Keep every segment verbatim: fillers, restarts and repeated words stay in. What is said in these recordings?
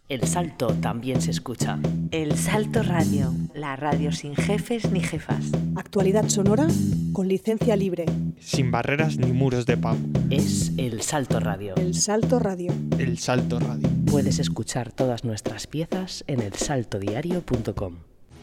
El Salto también se escucha. El Salto Radio, la radio sin jefes ni jefas. Actualidad sonora con licencia libre. Sin barreras ni muros de pago. Es El Salto Radio. El Salto Radio. El Salto Radio. Puedes escuchar todas nuestras piezas en el salto diario punto com.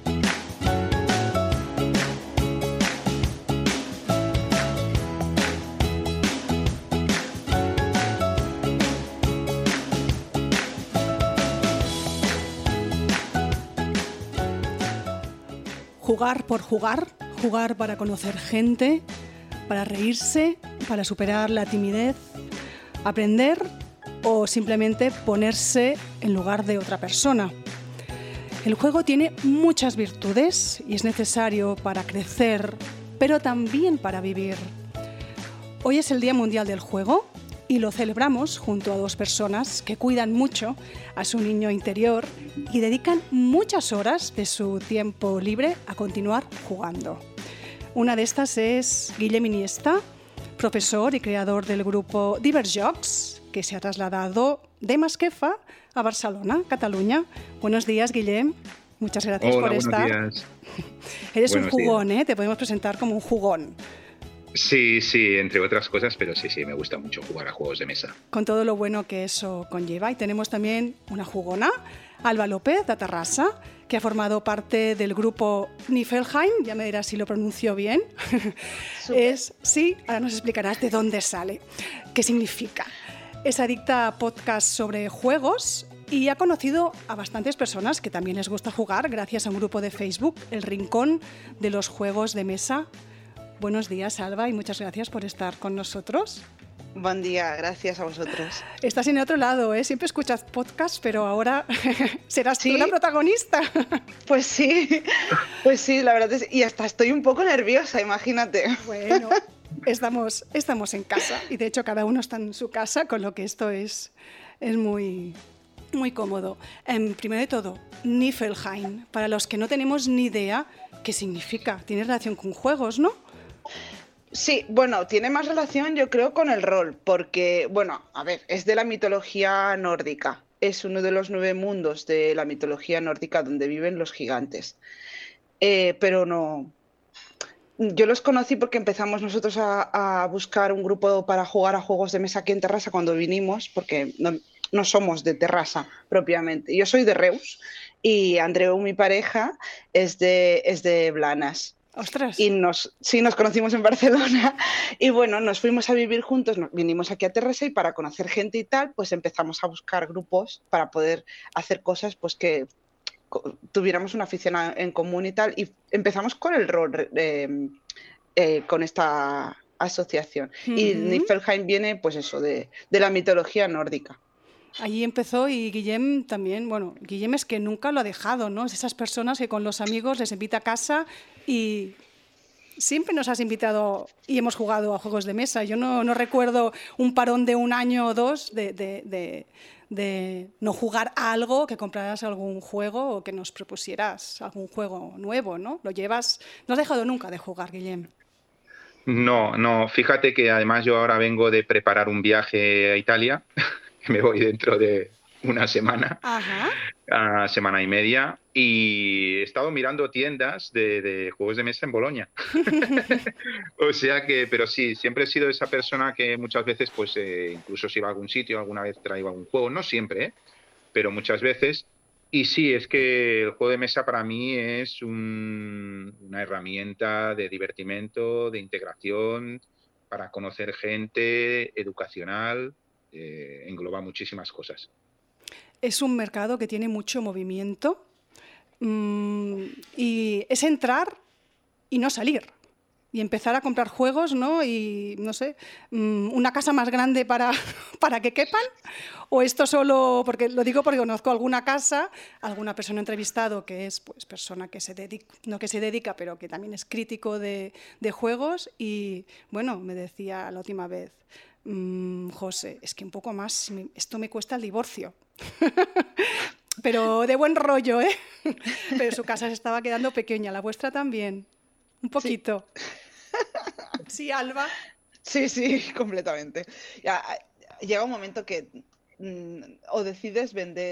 Jugar por jugar, jugar para conocer gente, para reírse, para superar la timidez, aprender o simplemente ponerse en lugar de otra persona. El juego tiene muchas virtudes y es necesario para crecer, pero también para vivir. Hoy es el Día Mundial del Juego y lo celebramos junto a dos personas que cuidan mucho a su niño interior y dedican muchas horas de su tiempo libre a continuar jugando. Una de estas es Guillem Iniesta, profesor y creador del grupo Diverjocs, que se ha trasladado de Masquefa a Barcelona, Cataluña. Buenos días, Guillem. Muchas gracias Hola, por estar. Buenos días. Eres Buenos un jugón, días. ¿eh? Te podemos presentar como un jugón. Sí, sí, entre otras cosas, pero sí, sí, me gusta mucho jugar a juegos de mesa. Con todo lo bueno que eso conlleva. Y tenemos también una jugona, Alba López, de Terrassa, que ha formado parte del grupo Niflheim, ya me dirás si lo pronuncio bien. Es, sí, ahora nos explicarás de dónde sale, qué significa. Es adicta a podcasts sobre juegos y ha conocido a bastantes personas que también les gusta jugar gracias a un grupo de Facebook, El Rincón de los Juegos de Mesa. Buenos días, Alba, y muchas gracias por estar con nosotros. Buen día, gracias a vosotros. Estás en el otro lado, ¿eh? Siempre escuchas podcast, pero ahora serás ¿Sí? tú la protagonista. Pues sí, pues sí, la verdad es... Y hasta estoy un poco nerviosa, imagínate. Bueno, estamos, estamos en casa y de hecho cada uno está en su casa, con lo que esto es, es muy, muy cómodo. Eh, primero de todo, Niflheim, para los que no tenemos ni idea qué significa. Tiene relación con juegos, ¿no? Sí, bueno, tiene más relación yo creo con el rol, porque, bueno, a ver, es de la mitología nórdica. Es uno de los nueve mundos de la mitología nórdica donde viven los gigantes. Eh, pero no... Yo los conocí porque empezamos nosotros a, a buscar un grupo para jugar a juegos de mesa aquí en Terrassa cuando vinimos, porque no, no somos de Terrassa propiamente. Yo soy de Reus y Andreu, mi pareja, es de, es de Blanes. ¡Ostras! Y nos, sí, nos conocimos en Barcelona y bueno, nos fuimos a vivir juntos, nos, vinimos aquí a Terrassa y para conocer gente y tal, pues empezamos a buscar grupos para poder hacer cosas pues que tuviéramos una afición en común y tal, y empezamos con el rol, eh, eh, con esta asociación. Uh-huh. Y Niflheim viene, pues eso, de, de la mitología nórdica. Allí empezó y Guillem también, bueno, Guillem es que nunca lo ha dejado, ¿no? Es esas personas que con los amigos les invita a casa y siempre nos has invitado y hemos jugado a juegos de mesa. Yo no, no recuerdo un parón de un año o dos de, de, de, de no jugar a algo, que compraras algún juego o que nos propusieras algún juego nuevo, ¿no? Lo llevas, no has dejado nunca de jugar, Guillem. No, no, fíjate que además yo ahora vengo de preparar un viaje a Italia. Me voy dentro de una semana, uh, semana y media, y he estado mirando tiendas de, de juegos de mesa en Bolonia. O sea que, pero sí, siempre he sido esa persona que muchas veces, pues eh, incluso si iba a algún sitio, alguna vez traigo algún juego, no siempre, ¿eh? Pero muchas veces. Y sí, es que el juego de mesa para mí es un, una herramienta de divertimento, de integración, para conocer gente, educacional. Eh, engloba muchísimas cosas. Es un mercado que tiene mucho movimiento mmm, y es entrar y no salir y empezar a comprar juegos, ¿no? Y no sé, mmm, una casa más grande para, para que quepan, o esto solo, porque lo digo porque conozco alguna casa, alguna persona entrevistado que es pues persona que se dedica, no que se dedica, pero que también es crítico de, de juegos y bueno, me decía la última vez, Mm, José, es que un poco más, esto me cuesta el divorcio. Pero de buen rollo, ¿eh? Pero su casa se estaba quedando pequeña, la vuestra también. Un poquito. Sí, ¿sí, Alba? Sí, sí, completamente. Ya, llega un momento que mm, o decides vender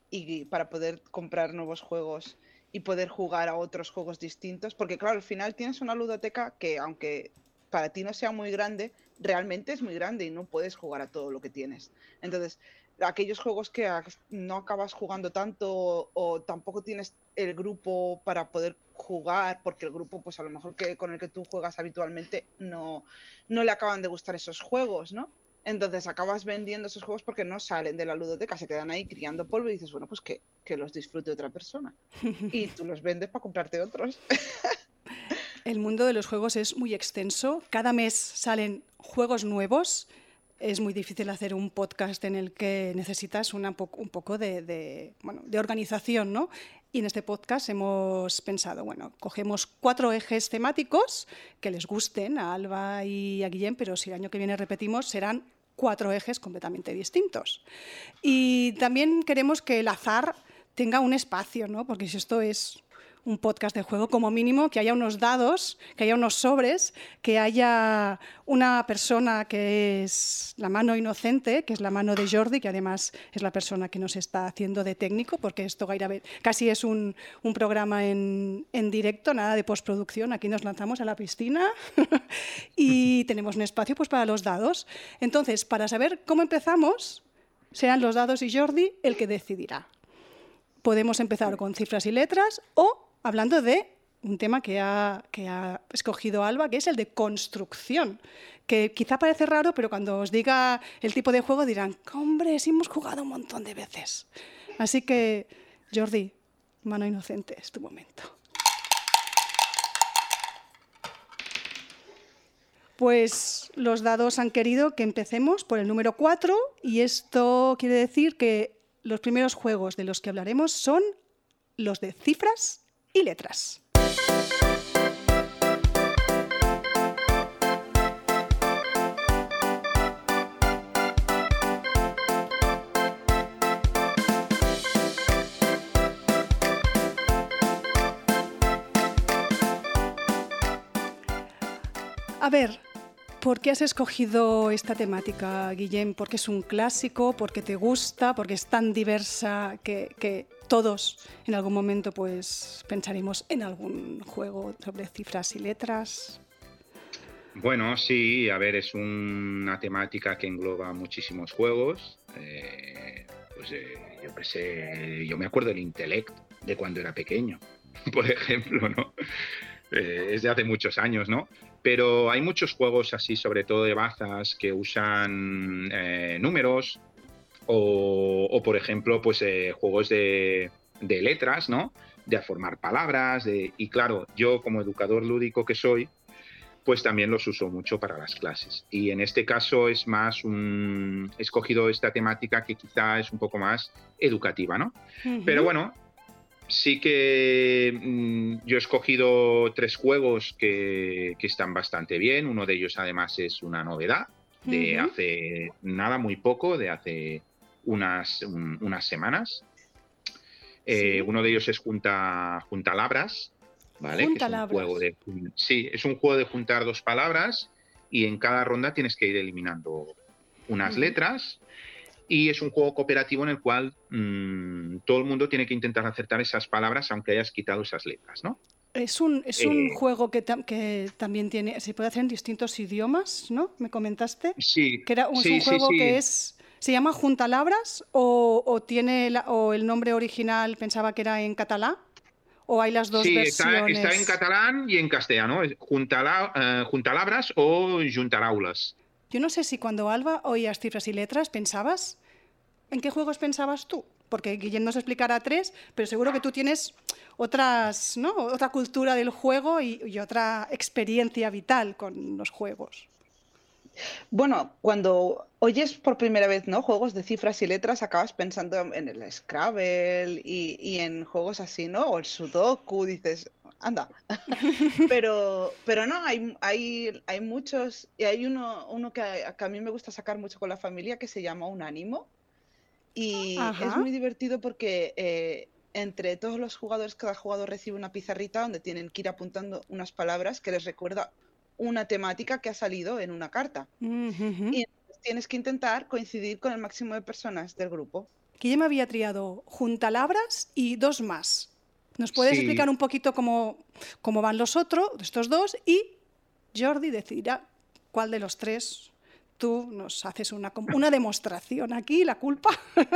y para poder comprar nuevos juegos y poder jugar a otros juegos distintos, porque claro, al final tienes una ludoteca que aunque para ti no sea muy grande, realmente es muy grande y no puedes jugar a todo lo que tienes. Entonces, aquellos juegos que no acabas jugando tanto o, o tampoco tienes el grupo para poder jugar, porque el grupo, pues a lo mejor que con el que tú juegas habitualmente no, no le acaban de gustar esos juegos, ¿no? Entonces acabas vendiendo esos juegos porque no salen de la ludoteca, se quedan ahí criando polvo y dices, bueno, pues que, que los disfrute otra persona. Y tú los vendes para comprarte otros. El mundo de los juegos es muy extenso. Cada mes salen juegos nuevos. Es muy difícil hacer un podcast en el que necesitas una po- un poco de, de, bueno, de organización, ¿no? Y en este podcast hemos pensado, bueno, cogemos cuatro ejes temáticos que les gusten a Alba y a Guillem, pero si el año que viene repetimos, serán cuatro ejes completamente distintos. Y también queremos que el azar tenga un espacio, ¿no? Porque si esto es un podcast de juego, como mínimo que haya unos dados, que haya unos sobres, que haya una persona que es la mano inocente, que es la mano de Jordi, que además es la persona que nos está haciendo de técnico, porque esto gairebé, casi es un, un programa en, en directo, nada de postproducción, aquí nos lanzamos a la piscina y tenemos un espacio pues, para los dados. Entonces, para saber cómo empezamos, serán los dados y Jordi el que decidirá. Podemos empezar con cifras y letras o hablando de un tema que ha, que ha escogido Alba, que es el de construcción, que quizá parece raro, pero cuando os diga el tipo de juego dirán, hombre, sí hemos jugado un montón de veces. Así que, Jordi, mano inocente, es tu momento. Pues los dados han querido que empecemos por el número cuatro y esto quiere decir que los primeros juegos de los que hablaremos son los de cifras y letras. A ver, ¿por qué has escogido esta temática, Guillem? ¿Porque es un clásico? ¿Porque te gusta? ¿Porque es tan diversa que, que todos en algún momento pues, pensaremos en algún juego sobre cifras y letras? Bueno, sí, a ver, es una temática que engloba muchísimos juegos. Eh, pues eh, yo pensé, yo me acuerdo del Intellect de cuando era pequeño, por ejemplo, ¿no? Eh, es de hace muchos años, ¿no? Pero hay muchos juegos así, sobre todo de bazas, que usan eh, números o, o, por ejemplo, pues eh, juegos de, de letras, ¿no? De formar palabras. De, y claro, yo como educador lúdico que soy, pues también los uso mucho para las clases. Y en este caso es más un... He escogido esta temática que quizá es un poco más educativa, ¿no? Uh-huh. Pero bueno, sí que mmm, yo he escogido tres juegos que, que están bastante bien. Uno de ellos además es una novedad de uh-huh. hace nada, muy poco, de hace unas, un, unas semanas. Eh, sí. Uno de ellos es Junta, Juntalabras, ¿vale? Juntalabras. Que es un juego de, sí, es un juego de juntar dos palabras y en cada ronda tienes que ir eliminando unas uh-huh. letras. Y es un juego cooperativo en el cual mmm, todo el mundo tiene que intentar acertar esas palabras aunque hayas quitado esas letras, ¿no? Es un, es eh, un juego que, tam- que también tiene, se puede hacer en distintos idiomas, ¿no? ¿Me comentaste? Sí. Que era un, sí, es un juego sí, sí. que es, ¿se llama Juntalabras o, o tiene la, o el nombre original pensaba que era en catalán? ¿O hay las dos sí, versiones? Sí, está, está en catalán y en castellano. Juntala, uh, Juntalabras o Juntaraules. Yo no sé si cuando, Alba, oías cifras y letras, pensabas... ¿En qué juegos pensabas tú? Porque Guillem nos explicará tres, pero seguro que tú tienes otras, ¿no? Otra cultura del juego y, y otra experiencia vital con los juegos. Bueno, cuando oyes por primera vez, ¿no? Juegos de cifras y letras, acabas pensando en el Scrabble y, y en juegos así, ¿no? O el Sudoku, dices, anda. pero, pero no, hay, hay, hay muchos, y hay uno, uno que, a, que a mí me gusta sacar mucho con la familia que se llama Unánimo. Y Ajá. es muy divertido porque eh, entre todos los jugadores, cada jugador recibe una pizarrita donde tienen que ir apuntando unas palabras que les recuerda una temática que ha salido en una carta. Uh-huh. Y entonces tienes que intentar coincidir con el máximo de personas del grupo. Guillem havia triado Juntalabras y dos más. ¿Nos puedes sí. explicar un poquito cómo, cómo van los otros, estos dos? Y Jordi decidirá cuál de los tres tú nos haces una, una demostración aquí, la culpa.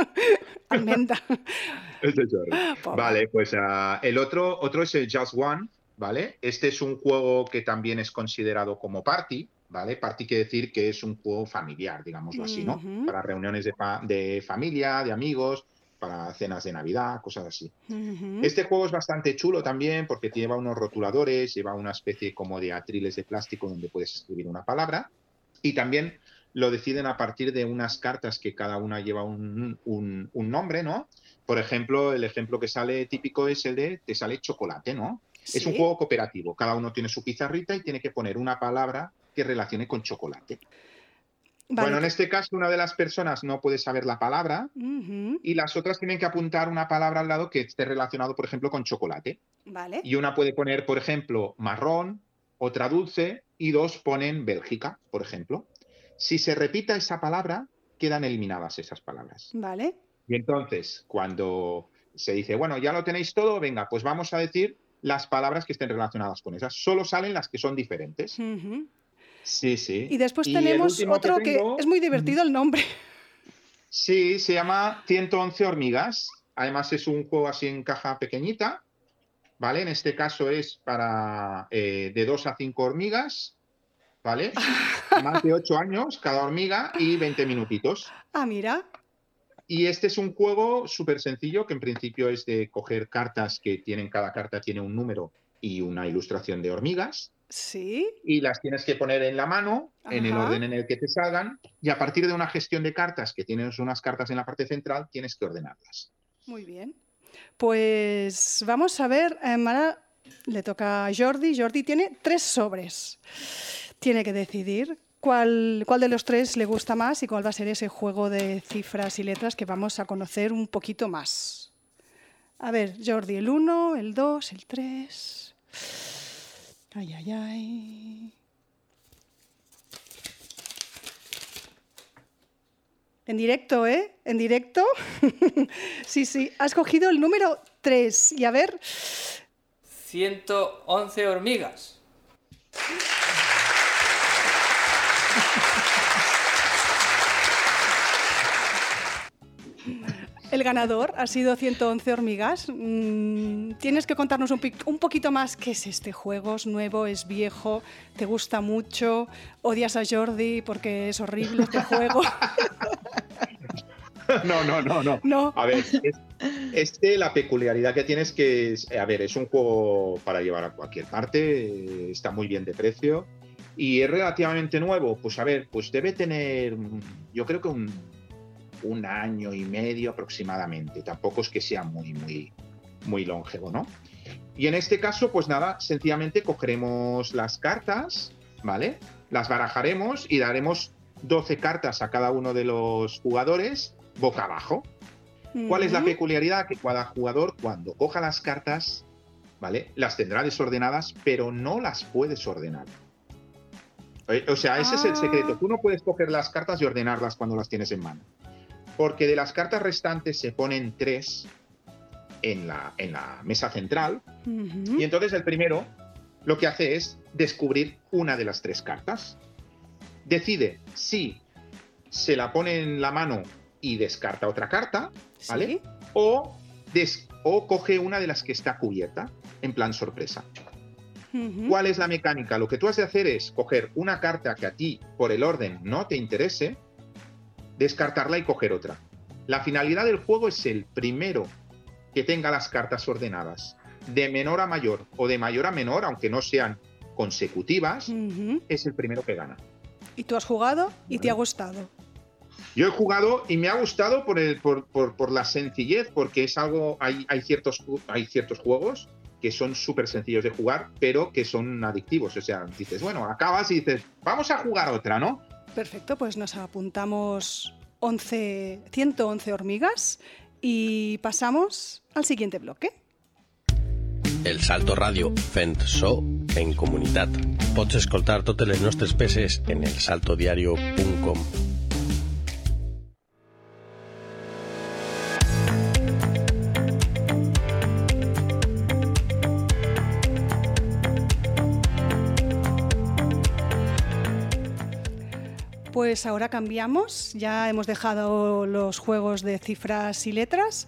Almenda. Este es Jordi. Vale, pues uh, el otro, otro es el Just One, ¿vale? Este es un juego que también es considerado como party, ¿vale? Party quiere decir que es un juego familiar, digámoslo así, ¿no? Uh-huh. Para reuniones de, fa de familia, de amigos, para cenas de Navidad, cosas así. Uh-huh. Este juego es bastante chulo también porque lleva unos rotuladores, lleva una especie como de atriles de plástico donde puedes escribir una palabra y también lo deciden a partir de unas cartas que cada una lleva un, un, un nombre, ¿no? Por ejemplo, el ejemplo que sale típico es el de te sale chocolate, ¿no? ¿Sí? Es un juego cooperativo. Cada uno tiene su pizarrita y tiene que poner una palabra que relacione con chocolate. Vale. Bueno, en este caso una de las personas no puede saber la palabra uh-huh. y las otras tienen que apuntar una palabra al lado que esté relacionado, por ejemplo, con chocolate. Vale. Y una puede poner, por ejemplo, marrón, otra dulce y dos ponen Bélgica, por ejemplo. Si se repita esa palabra, quedan eliminadas esas palabras. Vale. Y entonces, cuando se dice, bueno, ya lo tenéis todo, venga, pues vamos a decir las palabras que estén relacionadas con esas. Solo salen las que son diferentes. Uh-huh. Sí, sí. Y después y tenemos otro que, tengo, que es muy divertido el nombre. Sí, se llama ciento once hormigas. Además es un juego así en caja pequeñita, ¿vale? En este caso es para eh, de dos a cinco hormigas, ¿vale? Más de ocho años cada hormiga y veinte minutitos. Ah, mira. Y este es un juego súper sencillo que en principio es de coger cartas que tienen, cada carta tiene un número y una ilustración de hormigas. Sí. Y las tienes que poner en la mano, Ajá. en el orden en el que te salgan, y a partir de una gestión de cartas, que tienes unas cartas en la parte central, tienes que ordenarlas. Muy bien. Pues vamos a ver, eh, Mara, le toca a Jordi. Jordi tiene tres sobres. Tiene que decidir cuál, cuál de los tres le gusta más y cuál va a ser ese juego de cifras y letras que vamos a conocer un poquito más. A ver, Jordi, el uno, el dos, el tres... Ay, ay, ay. En directo, ¿eh? En directo. Sí, sí. Has cogido el número tres. Y a ver. ciento once hormigas. El ganador ha sido ciento once hormigas. Mm, tienes que contarnos un, un poquito más qué es este juego. ¿Es nuevo? ¿Es viejo? ¿Te gusta mucho? ¿Odias a Jordi porque es horrible este juego? No, no, no, no. No. A ver, es, este la peculiaridad que tiene es que, es, a ver, es un juego para llevar a cualquier parte, está muy bien de precio y es relativamente nuevo. Pues a ver, pues debe tener, yo creo que un... un año y medio aproximadamente. Tampoco es que sea muy, muy, muy longevo, ¿no? Y en este caso, pues nada, sencillamente cogeremos las cartas, ¿vale? Las barajaremos y daremos doce cartas a cada uno de los jugadores boca abajo. Uh-huh. ¿Cuál es la peculiaridad? Que cada jugador, cuando coja las cartas, ¿vale? Las tendrá desordenadas, pero no las puedes ordenar. O sea, ese ah. es el secreto. Tú no puedes coger las cartas y ordenarlas cuando las tienes en mano. Porque de las cartas restantes se ponen tres en la, en la mesa central uh-huh. y entonces el primero lo que hace es descubrir una de las tres cartas. Decide si se la pone en la mano y descarta otra carta, ¿vale? ¿Sí? O, des, o coge una de las que está cubierta, en plan sorpresa. Uh-huh. ¿Cuál es la mecánica? Lo que tú has de hacer es coger una carta que a ti, por el orden, no te interese, descartarla y coger otra. La finalidad del juego es el primero que tenga las cartas ordenadas de menor a mayor o de mayor a menor, aunque no sean consecutivas, uh-huh. es el primero que gana. ¿Y tú has jugado y vale. te ha gustado? Yo he jugado y me ha gustado por, el, por, por, por la sencillez, porque es algo, hay, hay, ciertos, hay ciertos juegos que son súper sencillos de jugar, pero que son adictivos. O sea, dices, bueno, acabas y dices, vamos a jugar otra, ¿no? Perfecto, pues nos apuntamos once, ciento once hormigas y pasamos al siguiente bloque. El Salto Radio fent so en comunitat. Pots escoltar totes les nostres peces en el salto diario punt com. Pues ahora cambiamos, ya hemos dejado los juegos de cifras y letras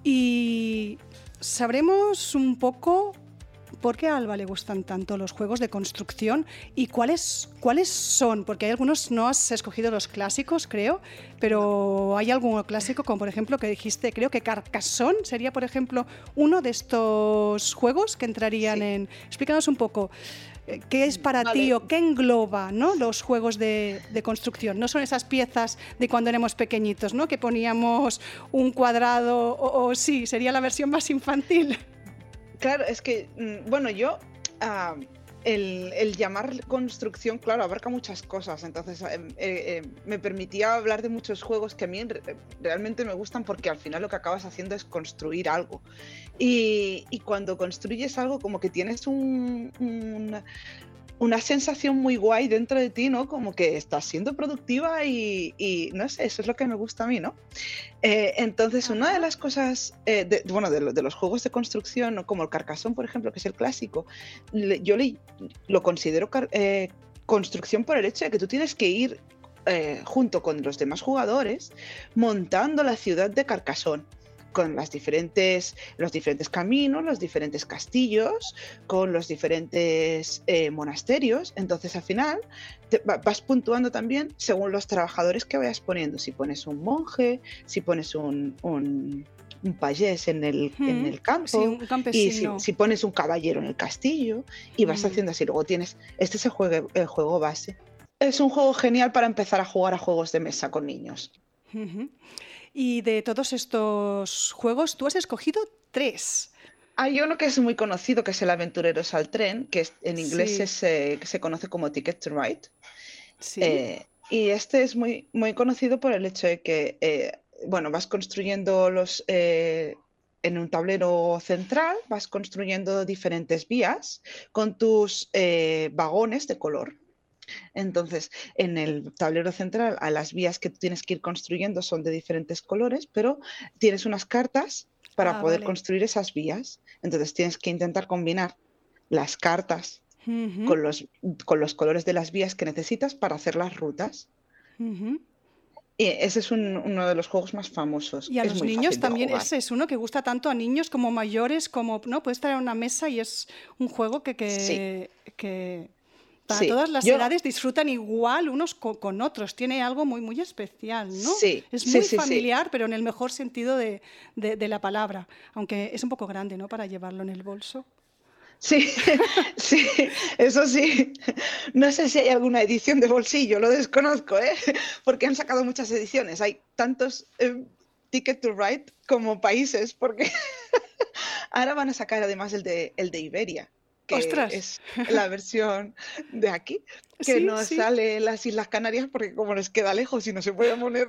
y sabremos un poco por qué a Alba le gustan tanto los juegos de construcción y cuáles, cuáles son, porque hay algunos, no has escogido los clásicos, creo, pero hay algún clásico, como por ejemplo que dijiste, creo que Carcassonne sería, por ejemplo, uno de estos juegos que entrarían sí. en... Explícanos un poco. ¿Qué es para vale. ti o qué engloba, ¿no? los juegos de, de construcción? No son esas piezas de cuando éramos pequeñitos, ¿no? Que poníamos un cuadrado o, o sí, sería la versión más infantil. Claro, es que, bueno, yo, uh, el, el llamar construcción, claro, abarca muchas cosas, entonces eh, eh, me permitía hablar de muchos juegos que a mí re- realmente me gustan porque al final lo que acabas haciendo es construir algo. Y, y cuando construyes algo como que tienes un, un, una sensación muy guay dentro de ti, ¿no? Como que estás siendo productiva y, y no sé, eso es lo que me gusta a mí, ¿no? Eh, entonces, Ajá. una de las cosas, eh, de, bueno, de, lo, de los juegos de construcción, ¿no? Como el Carcassonne, por ejemplo, que es el clásico, le, yo le, lo considero car, eh, construcción por el hecho de que tú tienes que ir eh, junto con los demás jugadores montando la ciudad de Carcassonne, con las diferentes, los diferentes caminos, los diferentes castillos, con los diferentes eh, monasterios. Entonces, al final, te, vas puntuando también según los trabajadores que vayas poniendo. Si pones un monje, si pones un, un, un payés en el, hmm. en el campo, sí, un campesino. Y si, si pones un caballero en el castillo, y vas hmm. haciendo así. Luego tienes, este es el juego, el juego base. Es un juego genial para empezar a jugar a juegos de mesa con niños. Uh-huh. Y de todos estos juegos, tú has escogido tres. Hay uno que es muy conocido, que es el Aventureros al Tren, que es, en inglés sí. es, eh, que se conoce como Ticket to Ride. Sí. Eh, y este es muy, muy conocido por el hecho de que, eh, bueno, vas construyendo los... Eh, en un tablero central, vas construyendo diferentes vías con tus eh, vagones de color. Entonces, en el tablero central, a las vías que tú tienes que ir construyendo son de diferentes colores, pero tienes unas cartas para ah, poder vale. construir esas vías. Entonces, tienes que intentar combinar las cartas uh-huh. con, los, con los colores de las vías que necesitas para hacer las rutas. Uh-huh. Y ese es un, uno de los juegos más famosos. Y a es los niños también, ese es uno que gusta tanto a niños como mayores, como no puedes estar en una mesa y es un juego que... que, sí. que... Para sí, todas las yo, edades disfrutan igual unos con, con otros. Tiene algo muy, muy especial, ¿no? Sí, es muy sí, sí, familiar, sí. pero en el mejor sentido de, de, de la palabra. Aunque es un poco grande, ¿no? Para llevarlo en el bolso. Sí, sí, eso sí. No sé si hay alguna edición de bolsillo, lo desconozco, ¿eh? Porque han sacado muchas ediciones. Hay tantos eh, Ticket to Ride como países, porque ahora van a sacar además el de, el de Iberia. Que ¡Ostras! Es la versión de aquí, que sí, no sí. sale en las Islas Canarias porque como les queda lejos y no se puede poner.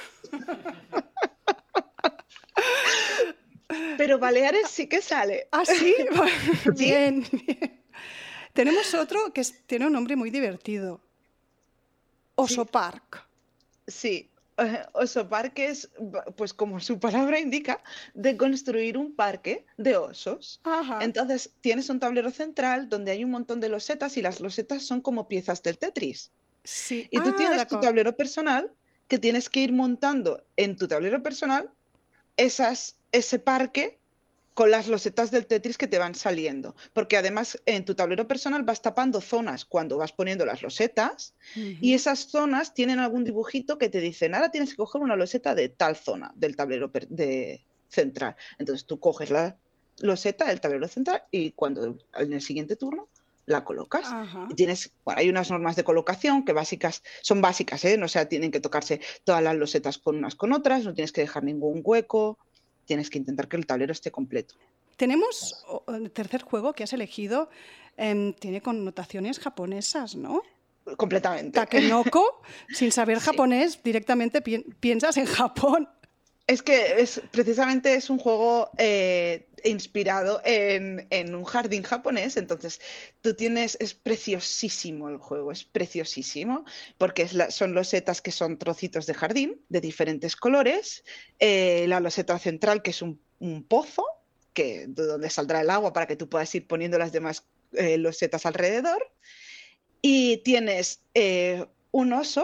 Pero Baleares sí que sale. ¿Ah, sí? Bien, bien. Tenemos otro que es, tiene un nombre muy divertido. Oso sí. Park. Sí. Oso Parque es, pues como su palabra indica, de construir un parque de osos. Ajá. Entonces tienes un tablero central donde hay un montón de losetas y las losetas son como piezas del Tetris. Sí. Y tú ah, tienes tu tablero personal que tienes que ir montando en tu tablero personal esas, ese parque con las losetas del Tetris que te van saliendo. Porque además en tu tablero personal vas tapando zonas cuando vas poniendo las losetas uh-huh. y esas zonas tienen algún dibujito que te dicen, ahora tienes que coger una loseta de tal zona del tablero per- de central. Entonces tú coges la loseta del tablero central y cuando en el siguiente turno la colocas. Uh-huh. Y tienes, bueno, hay unas normas de colocación que básicas, son básicas, ¿eh? No, o sea, tienen que tocarse todas las losetas con unas con otras, no tienes que dejar ningún hueco. Tienes que intentar que el tablero esté completo. Tenemos el tercer juego que has elegido, eh, tiene connotaciones japonesas, ¿no? Completamente. Takenoko, sin saber sí. japonés, directamente pi- piensas en Japón. Es que es, precisamente es un juego eh, inspirado en, en un jardín japonés, entonces tú tienes, es preciosísimo el juego, es preciosísimo, porque es la, son losetas que son trocitos de jardín de diferentes colores, eh, la loseta central que es un, un pozo, que, de donde saldrá el agua para que tú puedas ir poniendo las demás eh, losetas alrededor, y tienes eh, un oso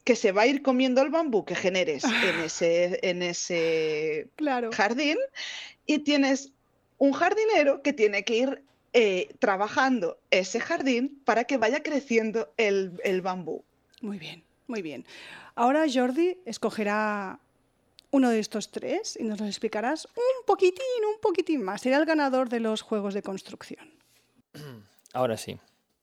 que se va a ir comiendo el bambú que generes en ese, en ese claro. jardín, y tienes un jardinero que tiene que ir eh, trabajando ese jardín para que vaya creciendo el, el bambú. Muy bien, muy bien. Ahora Jordi escogerá uno de estos tres y nos lo explicarás un poquitín, un poquitín más. Será el ganador de los juegos de construcción. Ahora sí.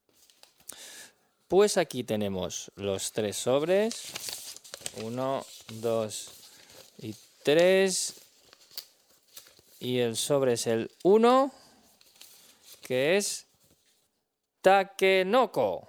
Pues aquí tenemos los tres sobres. Uno, dos y tres. Y el sobre es el uno, que es Takenoko.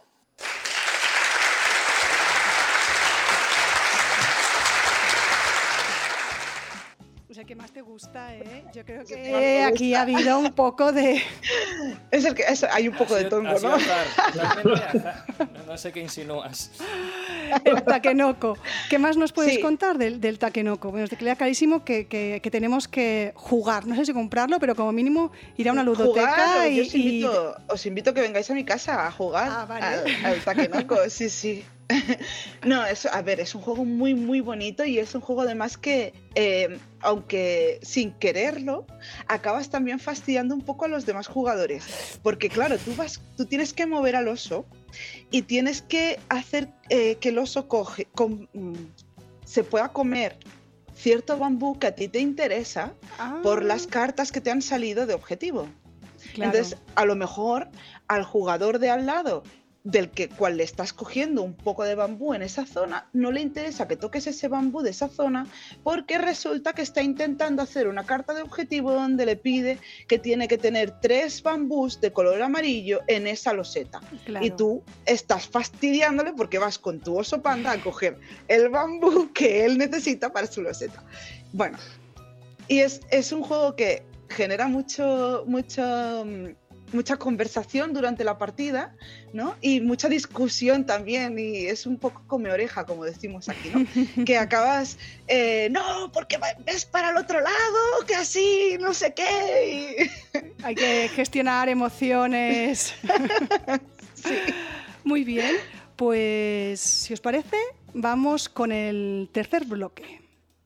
Es el que más te gusta, ¿eh? Yo creo que aquí ha habido un poco de... Es el que es, hay un poco de tongo, ¿no? Azar, azar. No, no sé qué insinúas. El Takenoko. ¿Qué más nos puedes Sí. contar del, del Takenoko? Bueno, te queda clarísimo que, que, que tenemos que jugar. No sé si comprarlo, pero como mínimo ir a una ludoteca Jugar, y... yo os, invito, y... os invito a que vengáis a mi casa a jugar Ah, vale. al, al Takenoko. Sí, sí. No, es, a ver, es un juego muy, muy bonito y es un juego además que, eh, aunque sin quererlo, acabas también fastidiando un poco a los demás jugadores. Porque claro, tú, vas, tú tienes que mover al oso y tienes que hacer eh, que el oso coge, com, se pueda comer cierto bambú que a ti te interesa Ah. por las cartas que te han salido de objetivo. Claro. Entonces, a lo mejor al jugador de al lado, del que cual le estás cogiendo un poco de bambú en esa zona, no le interesa que toques ese bambú de esa zona porque resulta que está intentando hacer una carta de objetivo donde le pide que tiene que tener tres bambús de color amarillo en esa loseta. Claro. Y tú estás fastidiándole porque vas con tu oso panda a coger el bambú que él necesita para su loseta. Bueno, y es, es un juego que genera mucho, mucho, mucha conversación durante la partida, ¿no? Y mucha discusión también, y es un poco come oreja, como decimos aquí, ¿no? Que acabas, eh, no, porque ves para el otro lado, que así, no sé qué. Y... Hay que gestionar emociones. Sí. Muy bien, pues si os parece, vamos con el tercer bloque.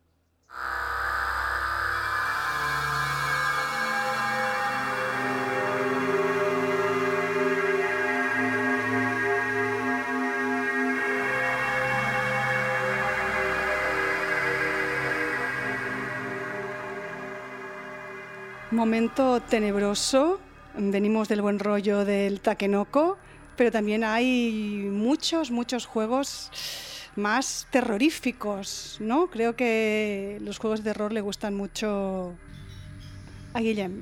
Momento tenebroso, venimos del buen rollo del Takenoko, pero también hay muchos, muchos juegos más terroríficos, ¿no? Creo que los juegos de terror le gustan mucho a Guillem.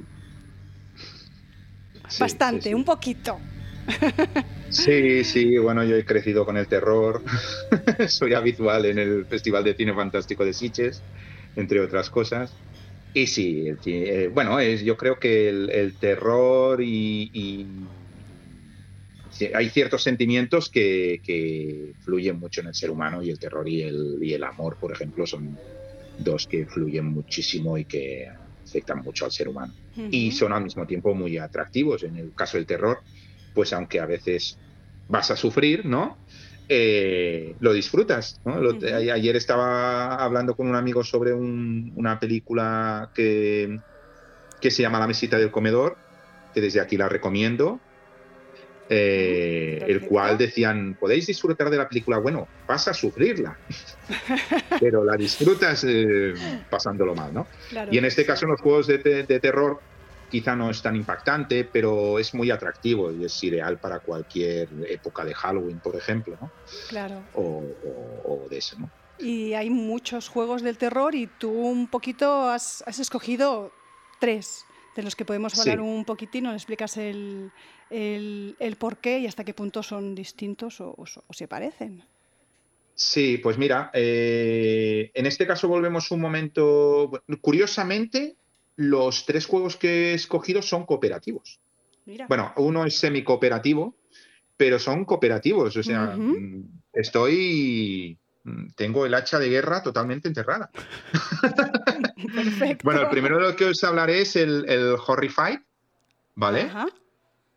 Sí, Bastante, sí, sí. un poquito. Sí, sí, bueno, yo he crecido con el terror. Soy habitual en el Festival de Cine Fantástico de Sitges, entre otras cosas. Y sí, el, eh, bueno, es, yo creo que el, el terror y, y sí, hay ciertos sentimientos que, que fluyen mucho en el ser humano, y el terror y el, y el amor, por ejemplo, son dos que fluyen muchísimo y que afectan mucho al ser humano. Uh-huh. Y son al mismo tiempo muy atractivos. En el caso del terror, pues aunque a veces vas a sufrir, ¿no? Eh, lo disfrutas, ¿no? Lo, uh-huh. a, ayer estaba hablando con un amigo sobre un, una película que, que se llama La mesita del comedor, que desde aquí la recomiendo, eh, el cual decían, podéis disfrutar de la película, bueno, vas a sufrirla, pero la disfrutas eh, pasándolo mal, ¿no? Claro, y en este sí. caso en los juegos de, de, de terror quizá no es tan impactante, pero es muy atractivo y es ideal para cualquier época de Halloween, por ejemplo, ¿no? Claro. O, o, o de eso, ¿no? Y hay muchos juegos del terror y tú un poquito has, has escogido tres de los que podemos hablar sí. un poquitín. ¿Nos explicas el, el, el por qué y hasta qué punto son distintos o, o, o se parecen? Sí, pues mira, eh, en este caso volvemos un momento, curiosamente, los tres juegos que he escogido son cooperativos. Mira. Bueno, uno es semi-cooperativo, pero son cooperativos. O sea, uh-huh. estoy... Tengo el hacha de guerra totalmente enterrada. Perfecto. Bueno, el primero de lo que os hablaré es el, el Horrified, ¿vale? Ajá.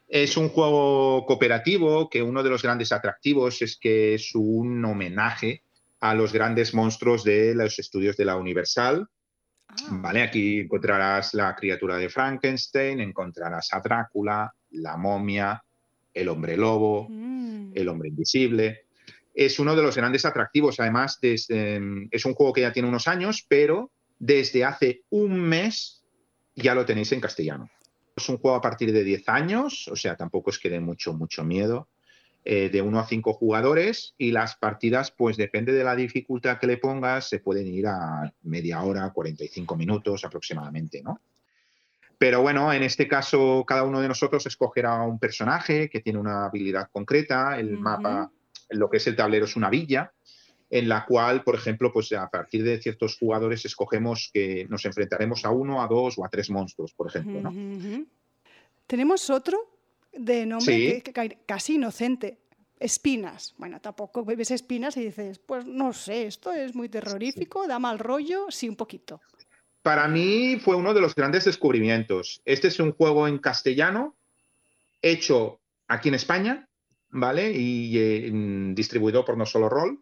Es un juego cooperativo que uno de los grandes atractivos es que es un homenaje a los grandes monstruos de los estudios de la Universal. Ah. ¿Vale? Aquí encontrarás la criatura de Frankenstein, encontrarás a Drácula, la momia, el hombre lobo, mm. el hombre invisible. Es uno de los grandes atractivos. Además, desde, es un juego que ya tiene unos años, pero desde hace un mes ya lo tenéis en castellano. Es un juego a partir de diez años, o sea, tampoco es que dé mucho, mucho miedo, eh, de uno a cinco jugadores, y las partidas, pues depende de la dificultad que le pongas, se pueden ir a media hora, cuarenta y cinco minutos aproximadamente, ¿no? Pero bueno, en este caso, cada uno de nosotros escogerá un personaje que tiene una habilidad concreta. El uh-huh. mapa, lo que es el tablero, es una villa, en la cual, por ejemplo, pues a partir de ciertos jugadores escogemos que nos enfrentaremos a uno, a dos o a tres monstruos, por ejemplo, ¿no? Uh-huh. Tenemos otro de nombre sí. que, que, casi inocente, Espinas. Bueno, tampoco ves Espinas y dices, pues no sé, esto es muy terrorífico, sí. da mal rollo, sí, un poquito. Para mí fue uno de los grandes descubrimientos. Este es un juego en castellano, hecho aquí en España, ¿vale? Y eh, distribuido por No Solo Roll.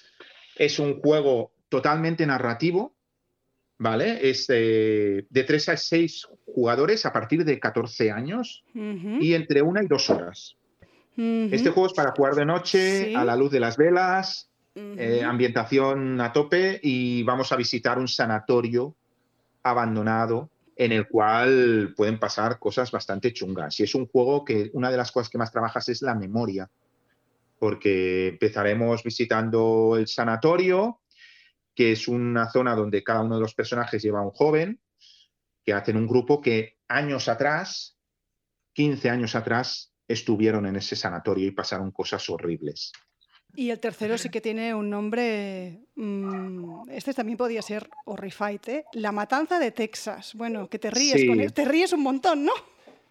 Es un juego totalmente narrativo, ¿vale? Es eh, de tres a seis jugadores a partir de catorce años uh-huh. y entre una y dos horas. Uh-huh. Este juego es para jugar de noche, ¿sí? a la luz de las velas, uh-huh. eh, ambientación a tope, y vamos a visitar un sanatorio abandonado en el cual pueden pasar cosas bastante chungas. Y es un juego que una de las cosas que más trabajas es la memoria, porque empezaremos visitando el sanatorio, que es una zona donde cada uno de los personajes lleva a un joven, que hacen un grupo que años atrás, quince años atrás, estuvieron en ese sanatorio y pasaron cosas horribles. Y el tercero sí que tiene un nombre, mmm, este también podía ser Horrified, ¿eh? La Matanza de Texas. Bueno, que te ríes, sí. con él, te ríes un montón, ¿no?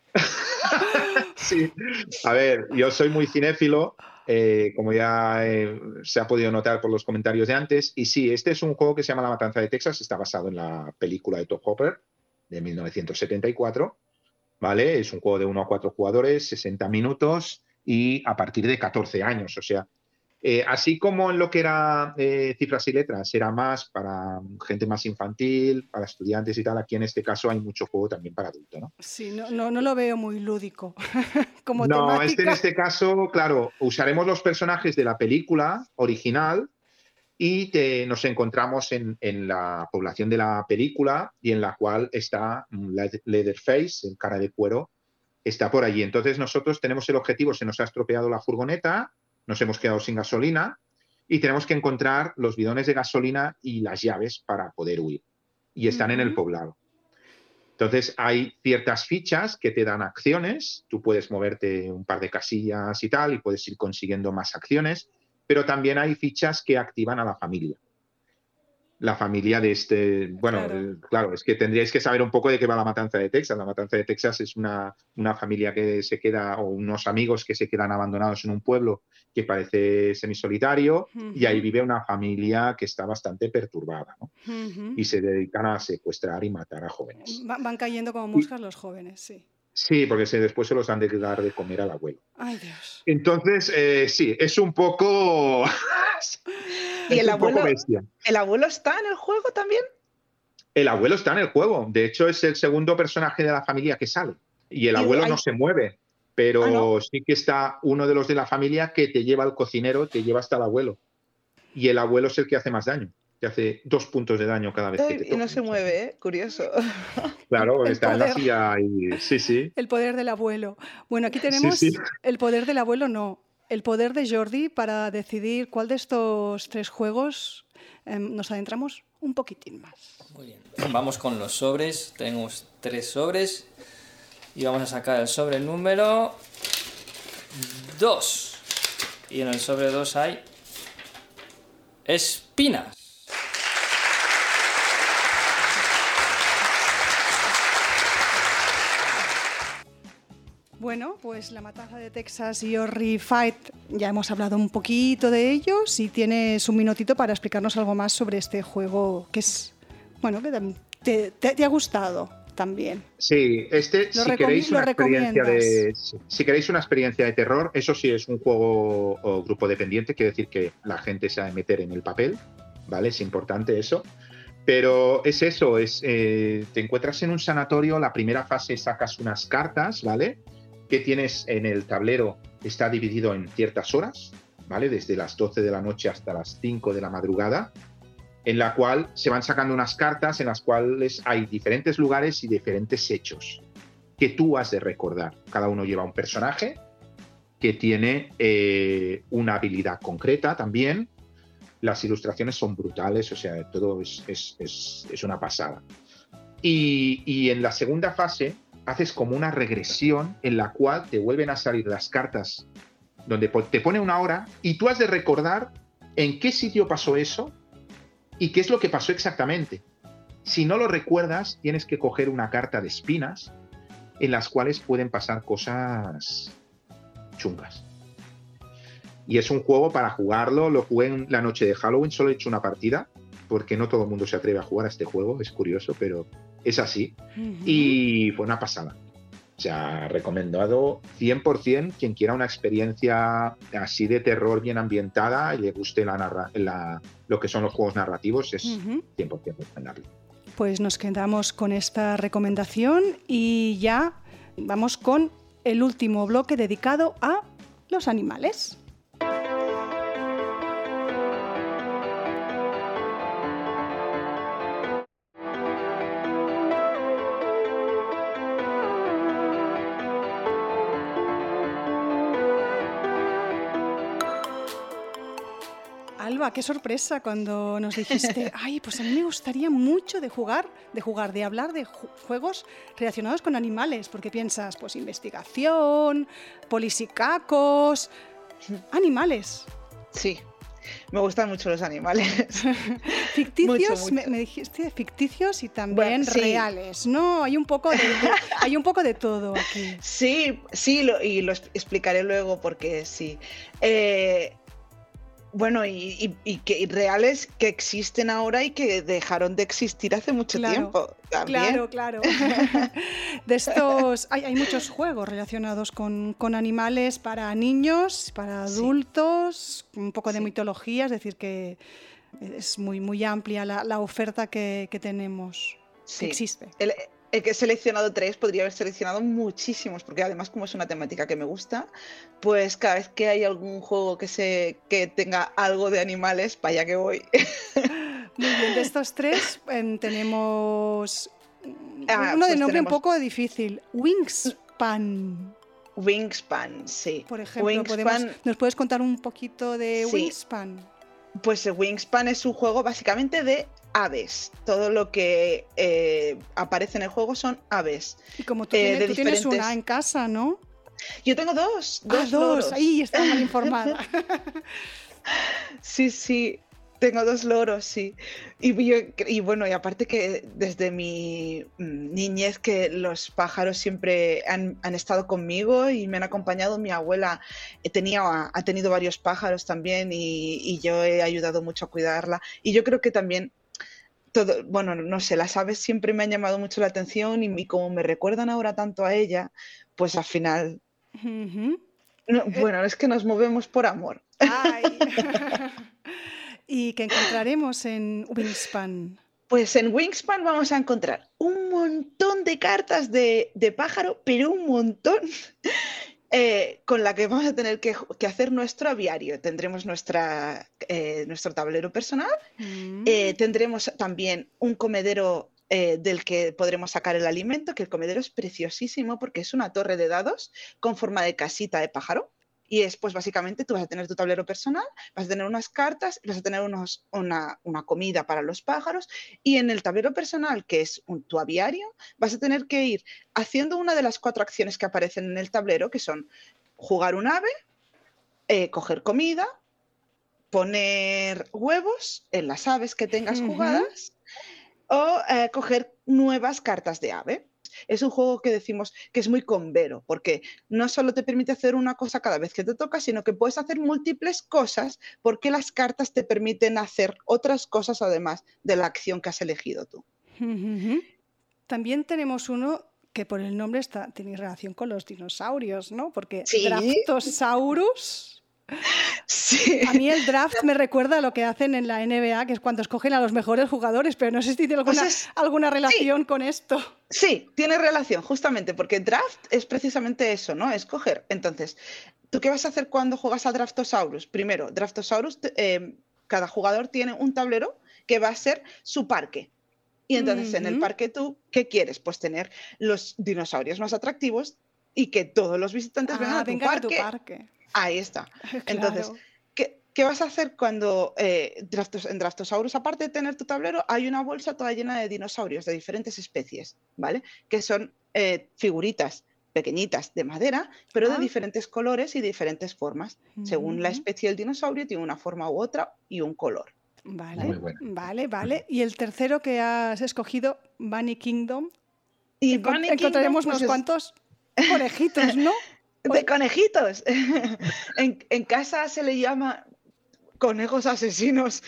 Sí, a ver, yo soy muy cinéfilo, eh, como ya eh, se ha podido notar por los comentarios de antes, y sí, este es un juego que se llama La Matanza de Texas, está basado en la película de Tobe Hooper de mil novecientos setenta y cuatro, ¿vale? Es un juego de uno a cuatro jugadores, sesenta minutos y a partir de catorce años, o sea, Eh, así como en lo que era eh, Cifras y Letras era más para gente más infantil, para estudiantes y tal, aquí en este caso hay mucho juego también para adultos, ¿no? Sí, no, no, no lo veo muy lúdico como no, temática. este en este caso, claro, usaremos los personajes de la película original y te, nos encontramos en, en la población de la película, y en la cual está Leatherface, en cara de cuero, está por allí. Entonces nosotros tenemos el objetivo, se nos ha estropeado la furgoneta, nos hemos quedado sin gasolina y tenemos que encontrar los bidones de gasolina y las llaves para poder huir. Y están uh-huh. en el poblado. Entonces hay ciertas fichas que te dan acciones, tú puedes moverte un par de casillas y tal, y puedes ir consiguiendo más acciones, pero también hay fichas que activan a la familia. La familia de este... Bueno, claro. claro, es que tendríais que saber un poco de qué va La Matanza de Texas. La Matanza de Texas es una, una familia que se queda, o unos amigos que se quedan abandonados en un pueblo que parece semisolitario, uh-huh. y ahí vive una familia que está bastante perturbada, ¿no? Uh-huh. Y se dedican a secuestrar y matar a jóvenes. Va, van cayendo como moscas y, los jóvenes, sí. Sí, porque se, después se los han de dar de comer al abuelo. Ay, Dios. Entonces, eh, sí, es un poco... ¿Y el abuelo, el abuelo está en el juego también? El abuelo está en el juego. De hecho, es el segundo personaje de la familia que sale. Y el abuelo no se mueve, pero ¿Ah, no? sí que está uno de los de la familia que te lleva al cocinero, te lleva hasta el abuelo. Y el abuelo es el que hace más daño. Te hace dos puntos de daño cada vez Ay, que te toca. Y no se mueve, ¿eh? Curioso. Claro, porque está poder, en la silla y... Sí, sí. El poder del abuelo. Bueno, aquí tenemos sí, sí. el poder del abuelo, no. El poder de Jordi para decidir cuál de estos tres juegos eh, nos adentramos un poquitín más. Muy bien. Vamos con los sobres. Tenemos tres sobres y vamos a sacar el sobre número dos. Y en el sobre dos hay espinas. Bueno, pues La Matanza de Texas y Horrified, ya hemos hablado un poquito de ello. Si tienes un minutito para explicarnos algo más sobre este juego, que es, bueno, que te, te, te ha gustado también. Sí, este, Lo si queréis una experiencia de, si, si queréis una experiencia de terror, eso sí es un juego o grupo dependiente, quiere decir que la gente se ha de meter en el papel, ¿vale? Es importante eso. Pero es eso, es eh, te encuentras en un sanatorio, la primera fase sacas unas cartas, ¿vale? Que tienes en el tablero, está dividido en ciertas horas, ¿vale? Desde las doce de la noche hasta las cinco de la madrugada, en la cual se van sacando unas cartas en las cuales hay diferentes lugares y diferentes hechos que tú has de recordar. Cada uno lleva un personaje que tiene eh, una habilidad concreta también. Las ilustraciones son brutales, o sea, todo es, es, es, es una pasada. Y, y en la segunda fase haces como una regresión en la cual te vuelven a salir las cartas donde te pone una hora y tú has de recordar en qué sitio pasó eso y qué es lo que pasó exactamente. Si no lo recuerdas, tienes que coger una carta de espinas en las cuales pueden pasar cosas chungas. Y es un juego para jugarlo, lo jugué en la noche de Halloween, solo he hecho una partida, porque no todo el mundo se atreve a jugar a este juego, es curioso, pero es así. Uh-huh. Y fue una pasada. O sea, recomendado cien por ciento quien quiera una experiencia así de terror bien ambientada y le guste la narra- la, lo que son los juegos narrativos, es uh-huh. cien por ciento recomendable. Pues nos quedamos con esta recomendación y ya vamos con el último bloque dedicado a los animales. Alba, qué sorpresa cuando nos dijiste, ay, pues a mí me gustaría mucho de jugar, de jugar, de hablar de ju- juegos relacionados con animales, porque piensas, pues investigación, polisicacos, animales. Sí, me gustan mucho los animales. Ficticios, mucho, mucho. Me, me dijiste ficticios y también bueno, sí. reales, ¿no? Hay un poco de, de, hay un poco de todo aquí. Sí, sí, lo, y lo explicaré luego porque sí. Eh, Bueno, y, y, y que y reales que existen ahora y que dejaron de existir hace mucho claro, tiempo. También. Claro, claro. De estos hay, hay muchos juegos relacionados con, con animales para niños, para adultos, sí. Un poco de sí. mitología, es decir, que es muy, muy amplia la, la oferta que, que tenemos, sí. que existe. El, El que he seleccionado tres, podría haber seleccionado muchísimos, porque además como es una temática que me gusta, pues cada vez que hay algún juego que, se, que tenga algo de animales, para allá que voy. Muy bien, de estos tres eh, tenemos ah, uno pues de nombre tenemos... un poco difícil, Wingspan. Wingspan, sí. Por ejemplo, Wingspan... podemos, ¿nos puedes contar un poquito de sí. Wingspan? Pues Wingspan es un juego básicamente de aves. Todo lo que eh, aparece en el juego son aves. Y como tú, eh, tienes, tú diferentes... tienes una en casa, ¿no? Yo tengo dos. Dos, ah, dos. loros. Ahí está mal informada. Sí, sí. Tengo dos loros, sí. Y, yo, y bueno, y aparte que desde mi niñez que los pájaros siempre han, han estado conmigo y me han acompañado. Mi abuela tenía, ha tenido varios pájaros también y, y yo he ayudado mucho a cuidarla. Y yo creo que también, todo, bueno, no sé, las aves siempre me han llamado mucho la atención y, y como me recuerdan ahora tanto a ella, pues al final... Uh-huh. No, bueno, es que nos movemos por amor. Ay. ¿Y qué encontraremos en Wingspan? Pues en Wingspan vamos a encontrar un montón de cartas de, de pájaro, pero un montón, eh, con la que vamos a tener que, que hacer nuestro aviario. Tendremos nuestra, eh, nuestro tablero personal, mm. eh, tendremos también un comedero eh, del que podremos sacar el alimento, que el comedero es preciosísimo porque es una torre de dados con forma de casita de pájaro. Y es, pues básicamente tú vas a tener tu tablero personal, vas a tener unas cartas, vas a tener unos, una, una comida para los pájaros y en el tablero personal, que es un, tu aviario, vas a tener que ir haciendo una de las cuatro acciones que aparecen en el tablero, que son jugar un ave, eh, coger comida, poner huevos en las aves que tengas jugadas uh-huh. o eh, coger nuevas cartas de ave. Es un juego que decimos que es muy convero, porque no solo te permite hacer una cosa cada vez que te toca, sino que puedes hacer múltiples cosas porque las cartas te permiten hacer otras cosas además de la acción que has elegido tú. Uh-huh. también tenemos uno que por el nombre está, tiene relación con los dinosaurios, ¿no? Porque ¿Sí? Draftosaurus. Sí. A mí el draft me recuerda a lo que hacen en la N B A, que es cuando escogen a los mejores jugadores, pero no sé si tiene alguna, Pues es, alguna relación sí. con esto. Sí, tiene relación, justamente, porque draft es precisamente eso, ¿no? Escoger. Entonces, ¿tú qué vas a hacer cuando juegas a Draftosaurus? Primero, Draftosaurus, eh, cada jugador tiene un tablero que va a ser su parque. Y entonces, uh-huh. en el parque, ¿tú qué quieres? Pues tener los dinosaurios más atractivos y que todos los visitantes ah, vengan a tu vengan parque. A tu parque. Ahí está. Claro. Entonces, ¿qué, ¿qué vas a hacer cuando eh, Draftos, en Draftosaurus, aparte de tener tu tablero, hay una bolsa toda llena de dinosaurios de diferentes especies, ¿vale? Que son eh, figuritas pequeñitas de madera, pero ah. de diferentes colores y diferentes formas. Uh-huh. Según la especie del dinosaurio, tiene una forma u otra y un color. Vale, vale, vale. Y el tercero que has escogido, Bunny Kingdom. Y Encont- Bunny encontraremos Kingdom, unos pues cuantos es... conejitos, ¿no? De conejitos. en, en casa se le llama conejos asesinos.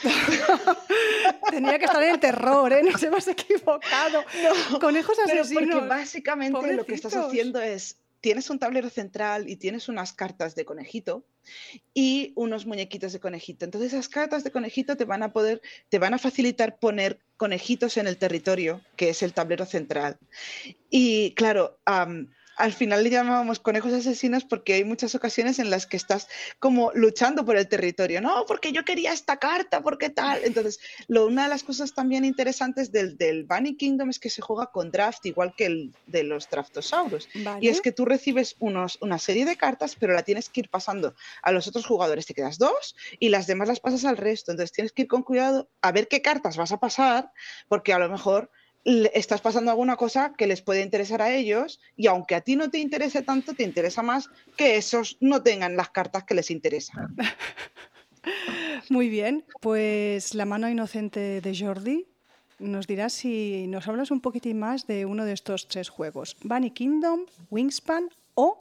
Tenía que estar en el terror, ¿eh? No se me has equivocado. No, conejos asesinos. Pero porque básicamente Pobrecitos. Lo que estás haciendo es, tienes un tablero central y tienes unas cartas de conejito y unos muñequitos de conejito. Entonces esas cartas de conejito te van a poder, te van a facilitar poner conejitos en el territorio, que es el tablero central. Y claro, um, al final le llamábamos conejos asesinos porque hay muchas ocasiones en las que estás como luchando por el territorio. No, porque yo quería esta carta, porque tal. Entonces, lo, una de las cosas también interesantes del, del Bunny Kingdom es que se juega con draft, igual que el de los Draftosaurus. Vale. Y es que tú recibes unos, una serie de cartas, pero la tienes que ir pasando a los otros jugadores. Te quedas dos y las demás las pasas al resto. Entonces, tienes que ir con cuidado a ver qué cartas vas a pasar, porque a lo mejor estás pasando alguna cosa que les puede interesar a ellos y aunque a ti no te interese tanto, te interesa más que esos no tengan las cartas que les interesan. Muy bien, pues la mano inocente de Jordi nos dirá si nos hablas un poquitín más de uno de estos tres juegos, Bunny Kingdom, Wingspan o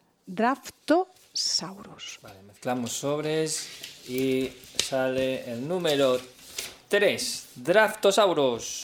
Draftosaurus. Vale, mezclamos sobres y sale el número tres, Draftosaurus.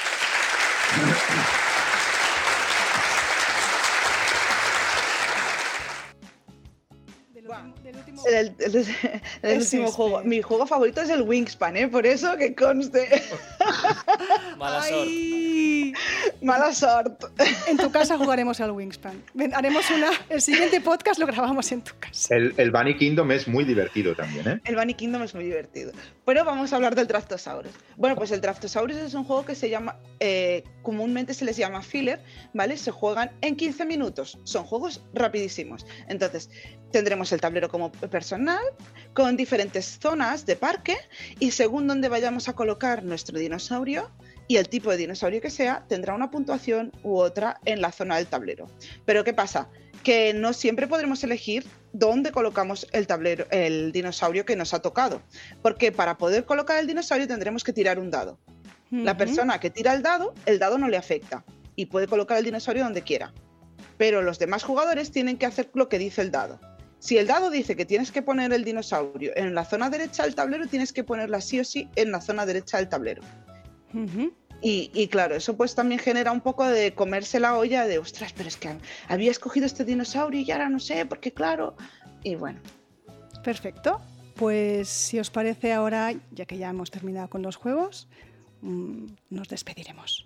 Del último, del último... El, el, el, el último este. juego. Mi juego favorito es el Wingspan, ¿eh? Por eso que conste. Mala suerte. Mala suerte. En tu casa jugaremos al Wingspan. Haremos una. El siguiente podcast lo grabamos en tu casa. El, el Bunny Kingdom es muy divertido también, ¿eh? El Bunny Kingdom es muy divertido. Pero vamos a hablar del Draftosaurus. Bueno, pues el Draftosaurus es un juego que se llama, eh, comúnmente se les llama filler, ¿vale? Se juegan en quince minutos. Son juegos rapidísimos. Entonces, tendremos el tablero como personal, con diferentes zonas de parque, y según donde vayamos a colocar nuestro dinosaurio y el tipo de dinosaurio que sea, tendrá una puntuación u otra en la zona del tablero. Pero ¿qué pasa? Que no siempre podremos elegir dónde colocamos el tablero, el dinosaurio que nos ha tocado, porque para poder colocar el dinosaurio tendremos que tirar un dado. Uh-huh. La persona que tira el dado, el dado no le afecta y puede colocar el dinosaurio donde quiera, pero los demás jugadores tienen que hacer lo que dice el dado. Si el dado dice que tienes que poner el dinosaurio en la zona derecha del tablero, tienes que ponerla sí o sí en la zona derecha del tablero. Uh-huh. Y, y claro, eso pues también genera un poco de comerse la olla de, ostras, pero es que había escogido este dinosaurio y ahora no sé, porque claro, y bueno. Perfecto, pues si os parece ahora, ya que ya hemos terminado con los juegos, mmm, nos despediremos.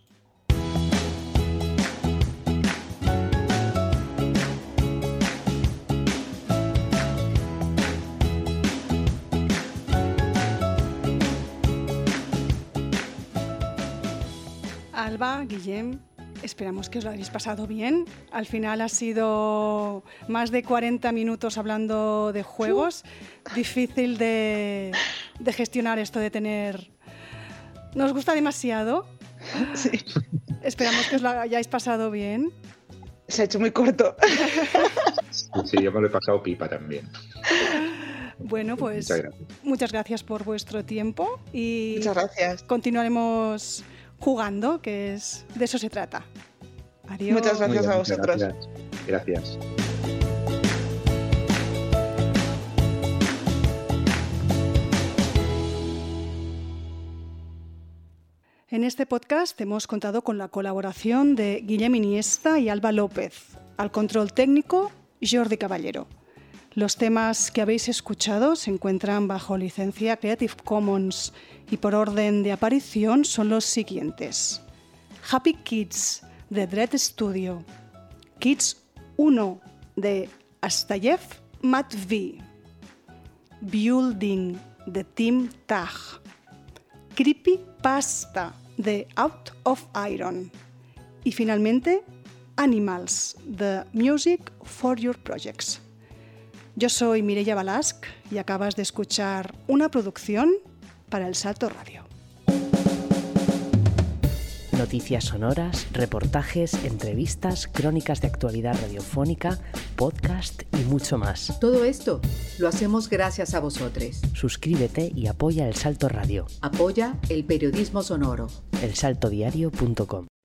Alba, Guillem, esperamos que os lo hayáis pasado bien. Al final ha sido más de cuarenta minutos hablando de juegos. Difícil de, de gestionar esto de tener... Nos gusta demasiado. Sí. Esperamos que os lo hayáis pasado bien. Se ha hecho muy corto. Sí, yo me lo he pasado pipa también. Bueno, pues muchas gracias. muchas gracias por vuestro tiempo y muchas gracias. Continuaremos jugando, que es de eso se trata. Adiós. Muchas gracias bien, a vosotros. Gracias. gracias. En este podcast hemos contado con la colaboración de Guillem Iniesta y Alba López. Al control técnico, Jordi Caballero. Los temas que habéis escuchado se encuentran bajo licencia Creative Commons y por orden de aparición son los siguientes. Happy Kids, de Dread Studio. Kids uno, de Astayev Matv. Building, de Tim Tag. Creepypasta, de Out of Iron. Y finalmente, Animals, de Music for Your Projects. Yo soy Mireia Balasch y acabas de escuchar una producción para El Salto Radio. Noticias sonoras, reportajes, entrevistas, crónicas de actualidad radiofónica, podcast y mucho más. Todo esto lo hacemos gracias a vosotros. Suscríbete y apoya El Salto Radio. Apoya el periodismo sonoro. el salto diario punto com